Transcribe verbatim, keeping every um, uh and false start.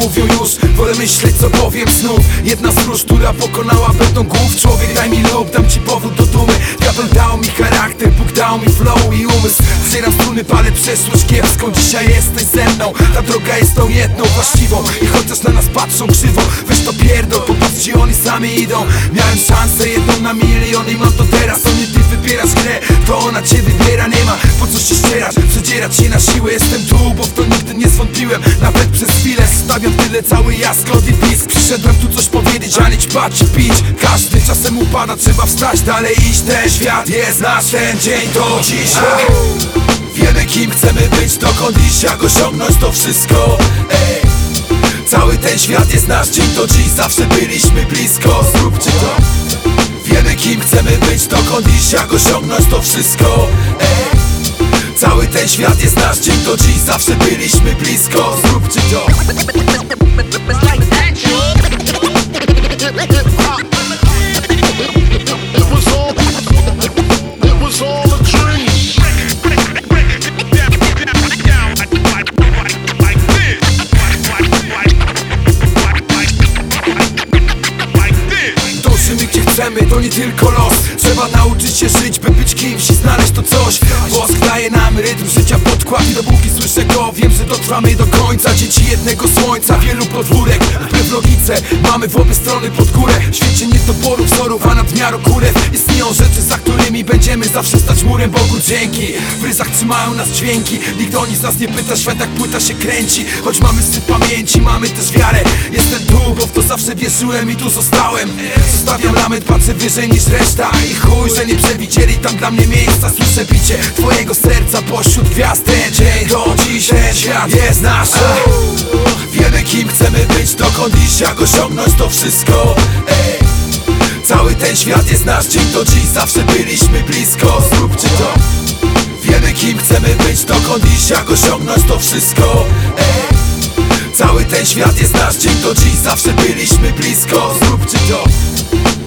mówią już, wolę myśleć co powiem znów. Jedna z róż, która pokonała beton głów. Człowiek daj mi lub, dam ci powód do dumy. Diabeł dał mi charakter, Bóg dał mi flow i umysł. Zbieram struny, palę przeszłość kiepską. Dzisiaj jesteś ze mną, ta droga jest tą jedną właściwą. I chociaż na nas patrzą krzywo, weź to pierdol, popatrzcie, oni sami idą. Miałem szansę jedną na milion i mam to teraz. To nie ty wybierasz grę, to ona cię wybiera. Nie ma po co się ścierać, przedzierać się na siłę. Jestem tu, bo w to nigdy nie zwątpiłem. Nawet przez chwilę stawiam tyle cały jaskot i pisk. Przyszedłem tu coś powiedzieć, a nie ćpać i pić. Każdy czasem upada, trzeba wstać, dalej iść. Ten świat jest nasz, ten dzień to dzisiaj. Wiemy kim chcemy być, dokąd iść, jak osiągnąć to wszystko. Ej. Cały ten świat jest nasz, dzień to dziś, zawsze byliśmy blisko. Zróbcie to. Wiemy kim chcemy być, dokąd iść, jak osiągnąć to wszystko. Ej. Cały ten świat jest nasz, dzień to dziś, zawsze byliśmy blisko. Zróbcie to. To nie tylko los, trzeba nauczyć się żyć, by być kimś i znaleźć to coś. Wosk daje nam rytm życia, podkład i dopóki słyszę go, wiem, że dotrwamy do końca. Dzieci jednego słońca, wielu podwórek, wbrew logice, mamy w obie strony pod górę. W świecie niedoboru wzorów, a nadmiaru kurew. Istnieją rzeczy, za którymi będziemy zawsze stać murem. Bogu dzięki, w ryzach trzymają nas dźwięki. Nikt o nic nas nie pyta, świat jak płyta się kręci. Choć mamy syp pamięci, mamy też wiarę. Jestem tu, bo w to zawsze wierzyłem i tu zostałem. Zostawiam lament, patrzę wyżej niż reszta. I chuj, że nie przewidzieli tam dla mnie miejsca. Słyszę bicie twojego serca pośród gwiazd. Ten dzień do dziś, ten świat jest nasz. Wiemy kim chcemy być, dokąd iść, jak osiągnąć to wszystko. Ej. Cały ten świat jest nasz, dzień do dziś, zawsze byliśmy blisko. Zróbcie to. Wiemy kim chcemy być, dokąd iść, jak osiągnąć to wszystko. Ej. Cały ten świat jest nasz, dzień do dziś, zawsze byliśmy blisko. Zróbcie to.